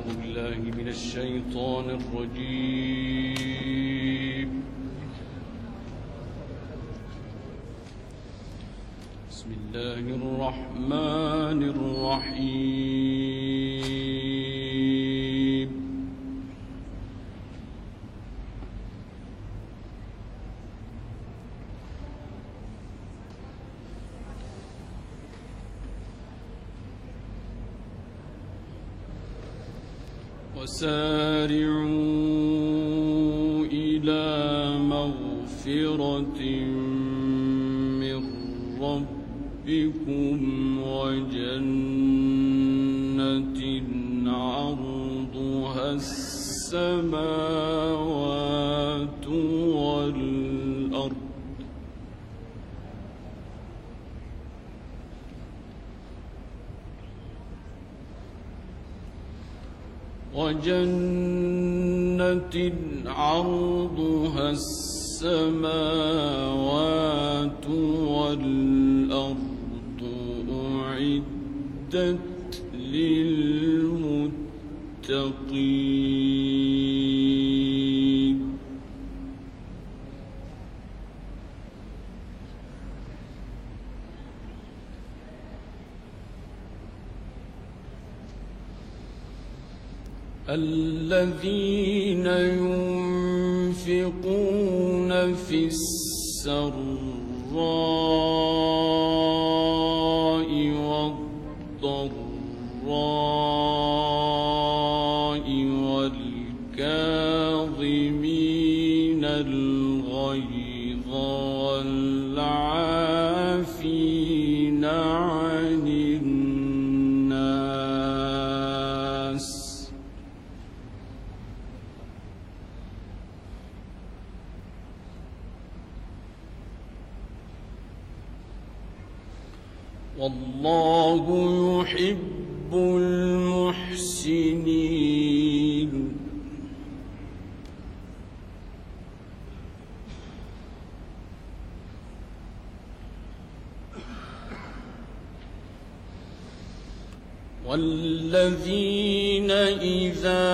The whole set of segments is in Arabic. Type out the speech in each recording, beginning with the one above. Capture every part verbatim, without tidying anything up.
أعوذ بالله من الشيطان الرجيم. بسم الله الرحمن الرحيم. وسارعوا إلى مغفرة من ربكم وجنة عرضها السماوات والأرض وجنة عرضها السماوات والأرض أعدت للمتقين. الذين ينفقون في السراء والضراء والكاظمين الغيظ والعافين عن الناس والله يحب المحسنين. والذين إذا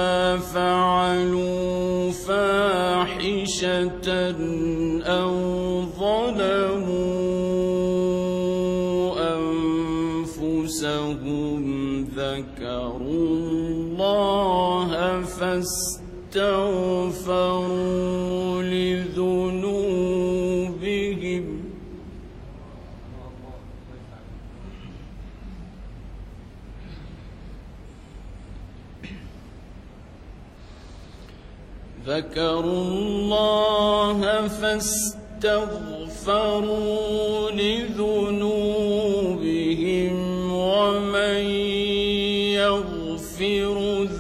فعلوا فاحشة أو ظلموا أنفسهم ذكروا الله فاستغفروا لذنوبهم ذكروا الله فاستغفروا لذنوبهم ومن يغفر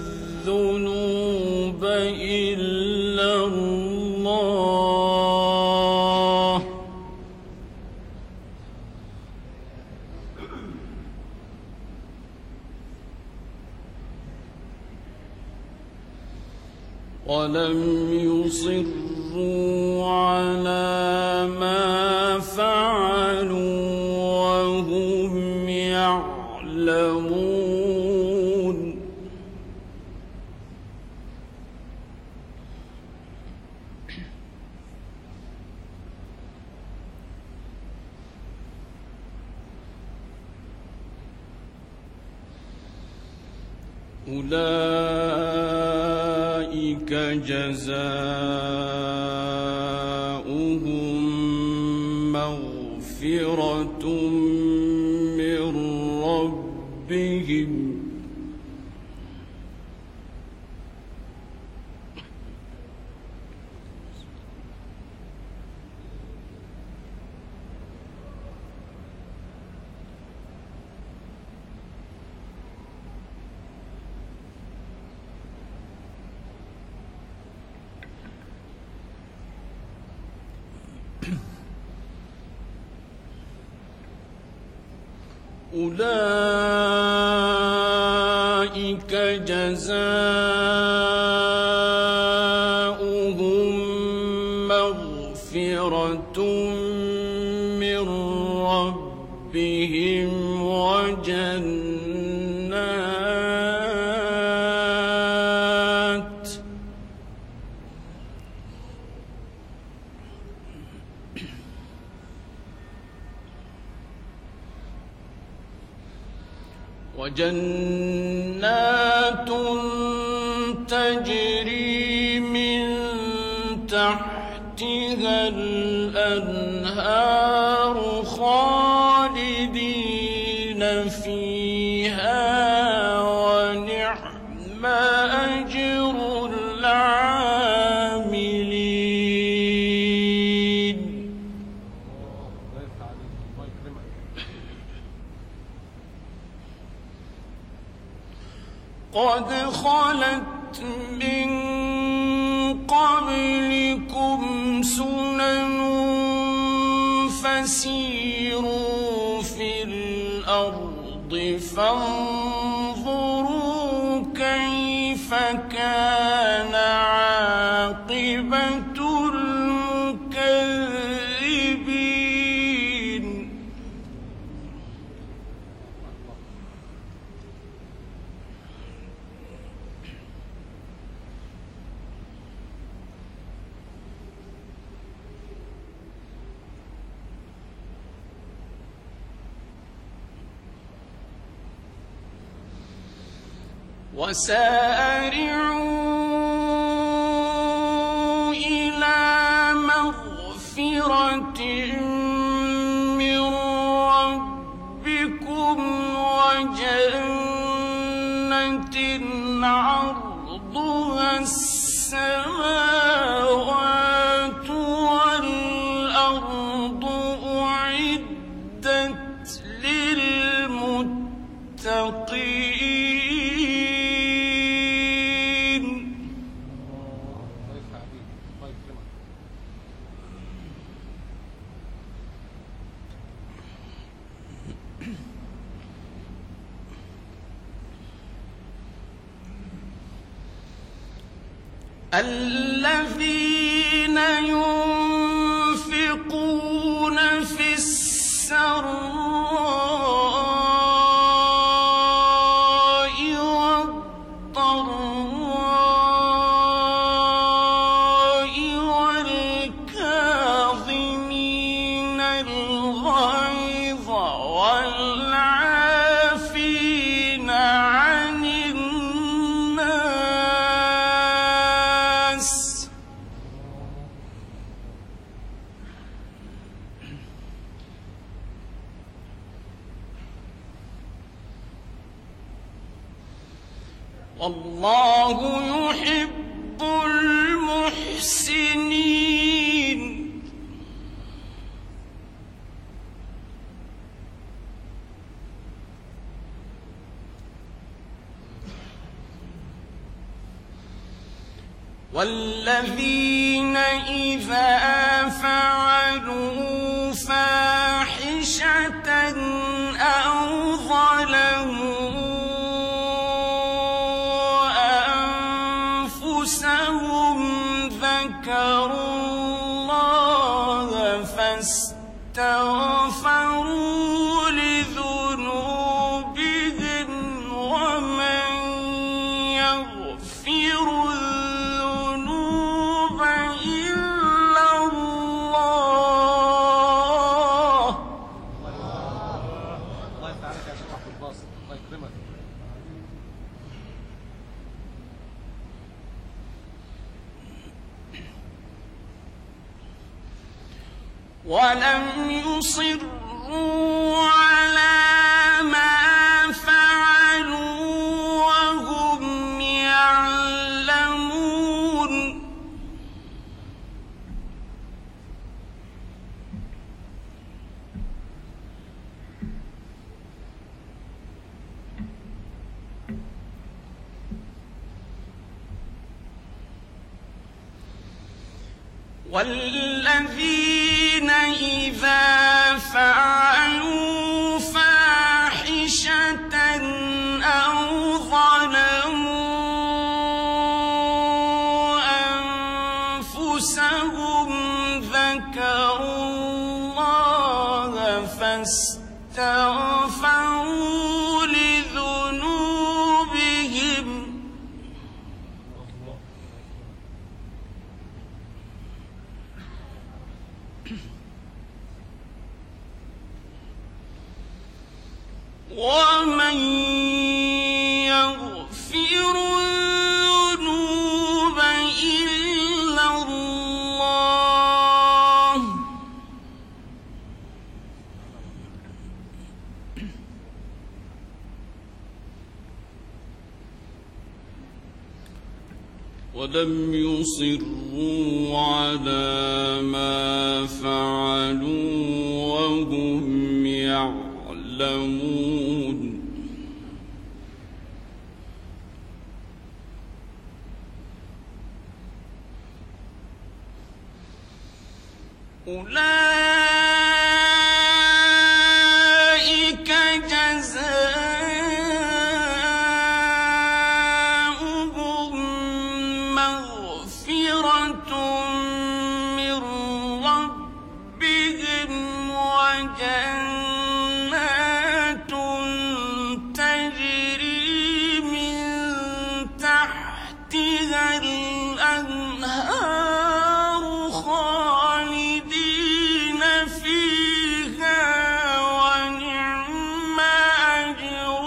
الذنوب إلا الله ولم يصروا على ما فعلوا وهم يعلمون. أولئك جزاؤهم مغفرة من ربهم أولئك جزاؤهم مغفرة من ربهم وجنات وجنات تجري من تحتها الأنهار خالدين فيها ونعم أجر العاملين. قد خلت من قبلكم سنن فسيروا في الأرض فانظروا كيف كان عاقبة المكذبين. وسارعوا إلى مغفرة من ربكم وجنة عرضها السماوات والأرض أعدت للمتقين. الذين ينفقون في السراء والضراء والكاظمين الغيظ والعافين عن الناس والله يحب المحسنين. والذين إذا فعلوا فاحشة أو ظلموا أنفسهم ذكروا الله فاستغفروا لذنوبهم ومن يغفر الذنوب إلا الله. الله يفتح عليك يا شيخ عبد الباسط، الله يكرمك. ولم يصروا على ما فعلوا وهم يعلمون. والذين إذا فعلوا فاحشة أو ظلموا أنفسهم ذكروا الله فاستغفروا لذنوبهم ومن ولم يصروا على ما فعلوا وهم يعلمون أولئك جزاؤهم مغفرة من ربهم وجنات تجري من تحتها الأنهار خالدين فيها ونعم أجر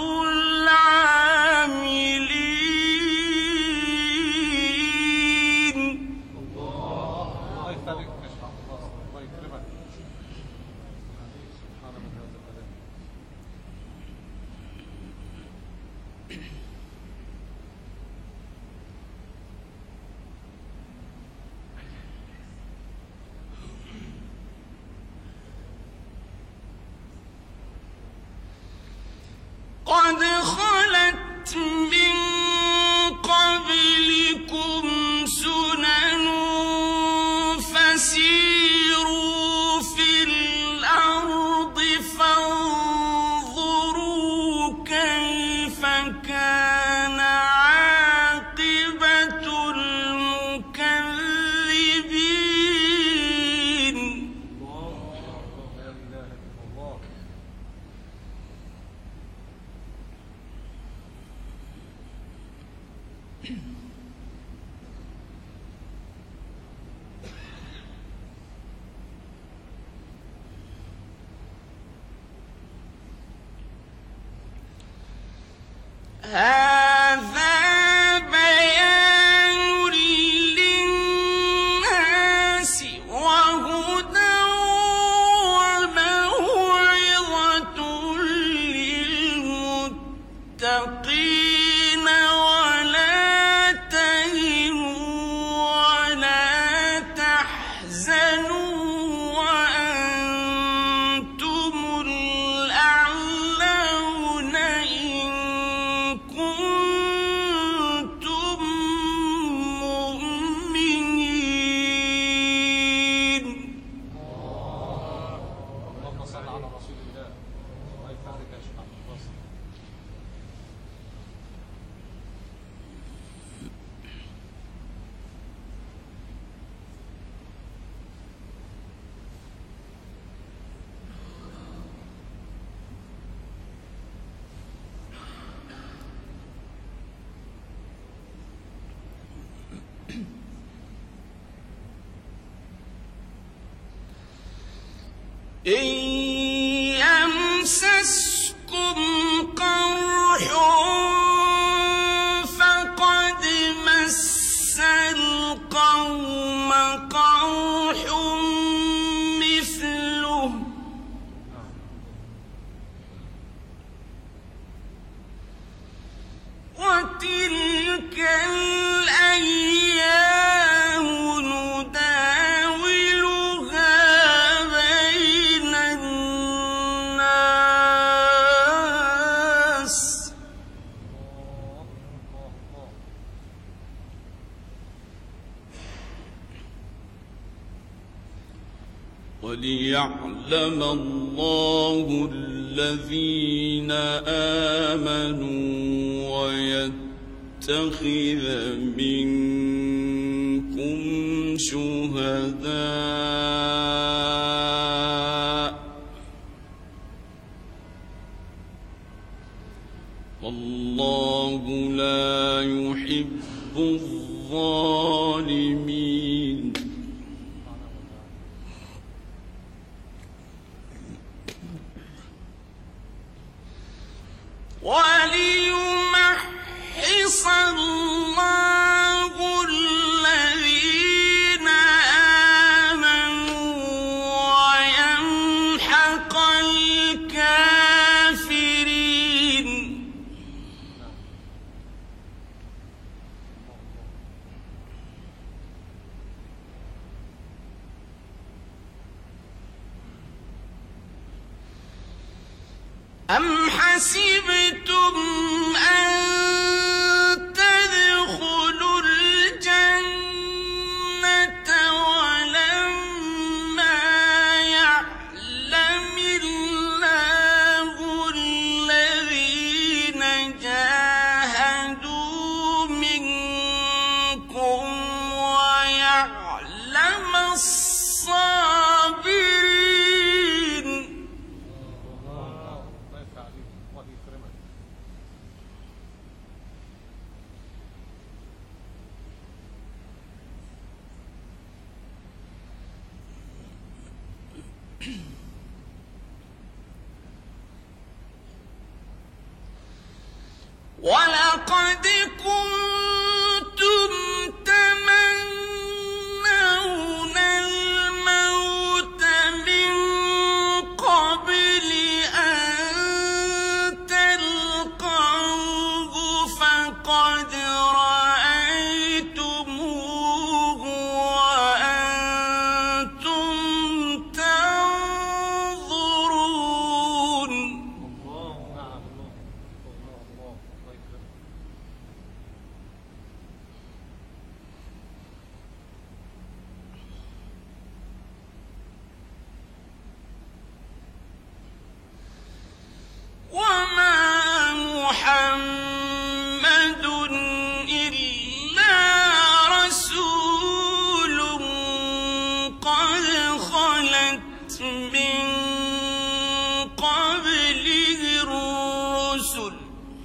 العاملين. الله يفتحك يا شيخ عبد الباسط، الله يكرمك. سبحان من هذا الكلام. قد خلت من قبلكم سنن فسيروا في الأرض فانظروا كيف كان عاقبة المكذبين. الله لا إله إلا الله. هذا بيان للناس وهدى وموعظة للمتقين ولا تهنوا ولا تحزنوا وأنتم الأعلون إن كنتم مؤمنين. اللهم صل على رسول الله. الله يفتحك يا شيخ عبد الباسط. إن يمسسكم قرح فقد مس القوم قرح مثله وتلك الأيام نداولها بين الناس وليعلم الله الذين آمنوا ويتخذ منكم شهداء والله لا يحب الظالمين. وليمحص الله الذين آمنوا ويمحق الكافرين. أم حسبتم أن تدخلوا الجنة ولما يعلم الله الذين جاهدوا منكم ويعلم الصابرين. الله يفتح عليك، الله يكرمك. ولقد كنتم تمنون الموت من قبل أن تلقوه فقد رأيتموه وأنتم تنظرون. الله، نعم، الله، الله، الله، الله يكرمك. وما محمد إلا رسول قد خلت من قبله الرسل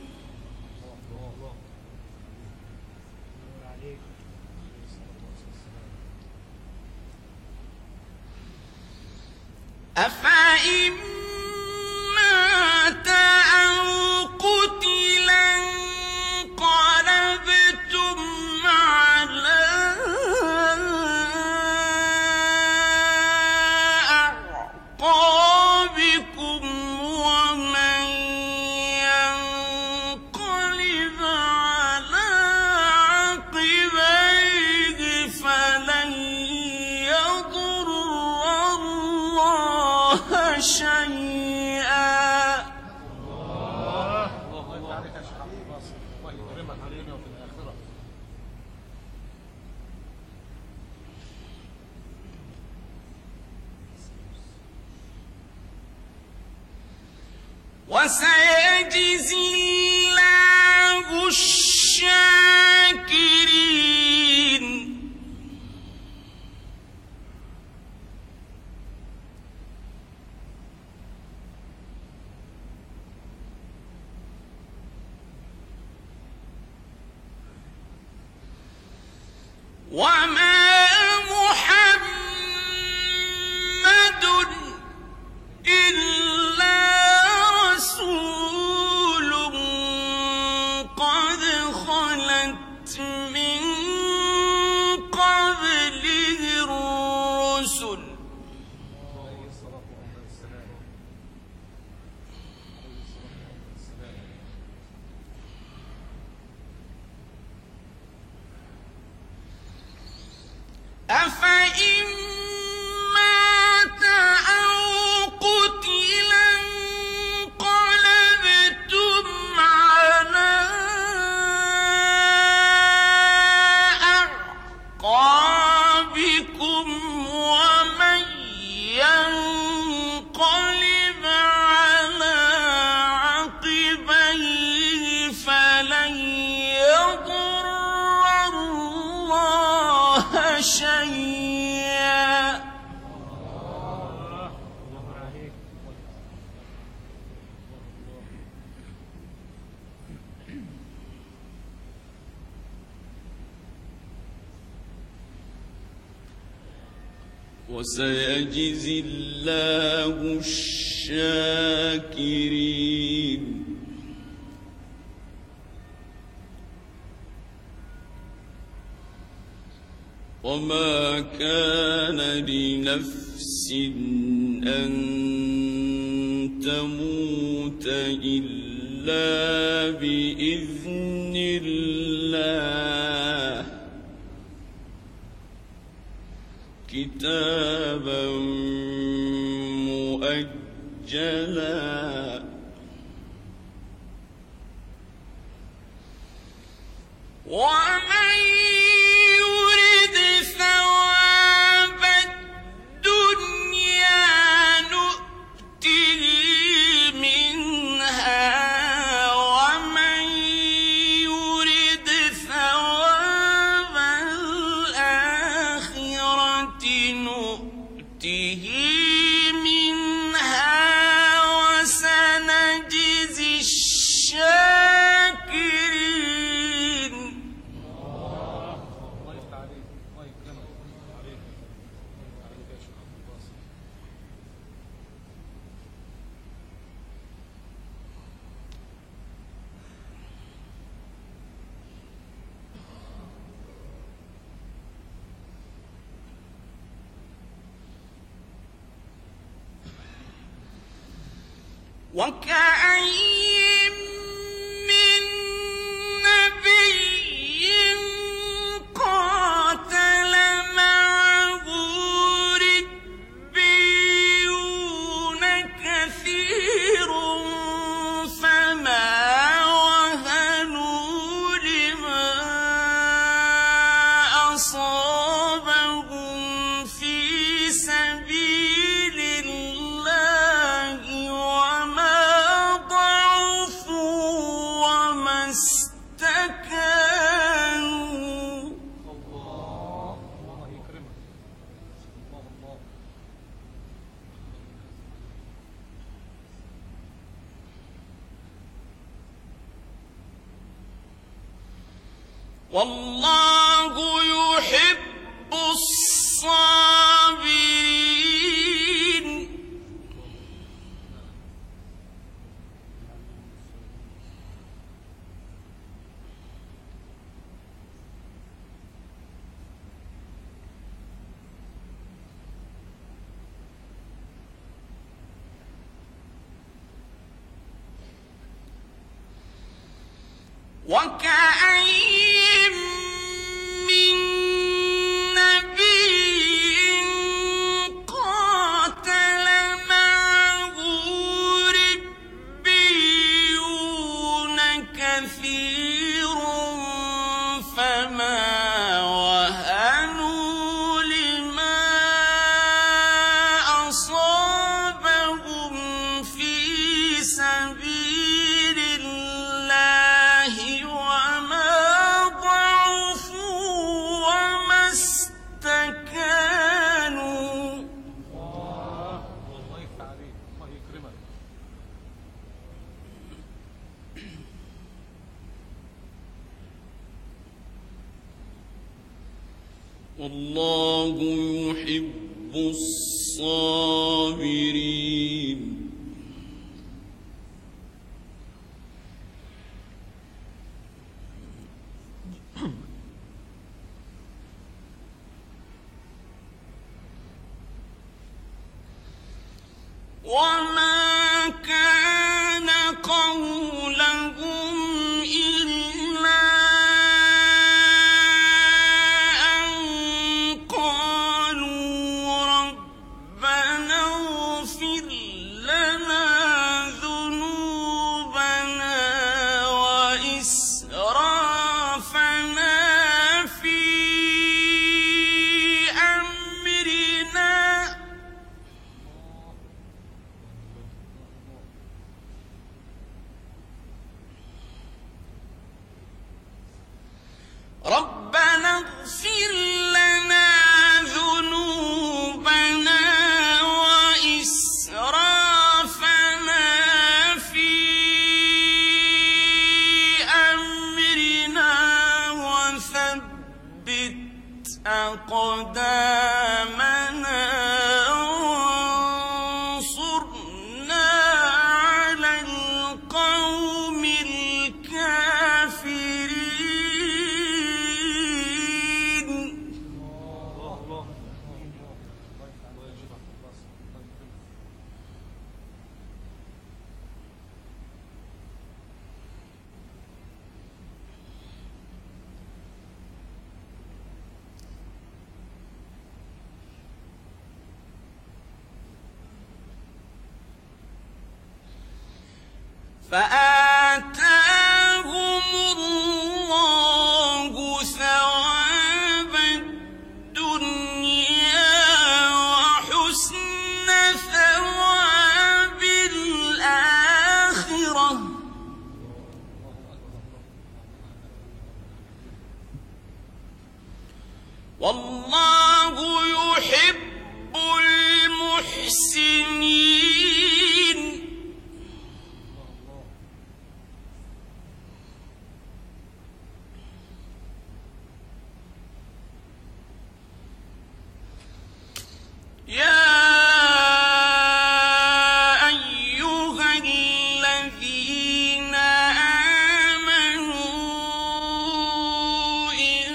أفإن مات أو قتلا انقلبتم على أعقابكم ومن ينقلب على عقبيه فلن يضر الله شيئا. الله، الله يفتح عليك يا شيخ عبد الناصر، الله يكرمك في الدنيا وفي الآخرة. وسيجزي الله الشاكرين. وما محمد إلا رسول قد خلت من قبله الرسل عليه الصلاة والسلام. عليه الصلاة والسلام. أفإن مات أو قتلا انقلبتم على أعقابكم ومن ينقلب على عقبيه فلن يضر الله شيئا. الله عليك. وسيجزي الله الشاكرين. وما كان لنفس أن تموت إلا بإذن الله كتابا مؤجلا ومن يرد ثواب الدنيا نؤته منها ومن يرد ثواب الآخرة نؤته منها وسنجزي الشاكرين. الله يفتح عليك، الله يكرمك عليك عليك يا شيخ عبد الباسط. وكأين من نبي قاتل معه ربيون كثير فما وهنوا لما أصابهم في سبيل الله وما ضعفوا وما استكانوا. الله الله يكرمك. الله الله. والله يحب الصابرين. وكأين من نبي قاتل معه ربيون كثير فما وهنوا لما أصابهم في سبيل الله وما ضعفوا وما استكانوا. الله الله يفتح عليك، الله يكرمك. والله يحب الصابرين. وما كان قولهم إلا أن قالوا ربنا اغفر لنا ذنوبنا وإسرافنا في أمرنا ربنا اغفر لنا ذنوبنا وإسرافنا في أمرنا وثبت أقدامنا وانصرنا على القوم الكافرين. الله الله الله الله يفتح عليك يا شيخ عبد الباسط. الله يكرمك. فآتاهم الله والله يحب المحسنين. يا أيها الذين آمنوا إن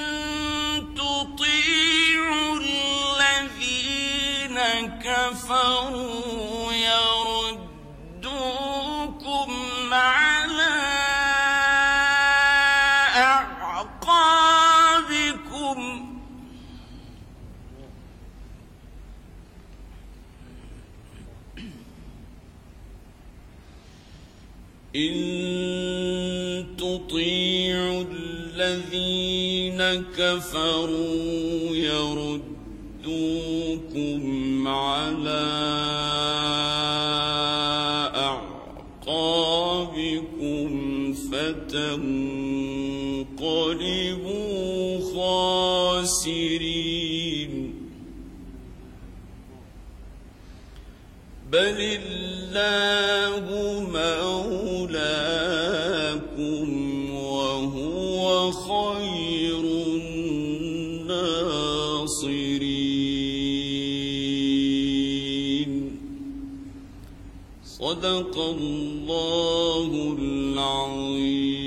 تطيعوا الذين كفروا يردوكم على أعقابكم إن تطيعوا الذين كفروا يردوكم على أعقابكم فتنقلبوا خاسرين. بل الله مولاكم وهو خير الناصرين. صدق الله العظيم.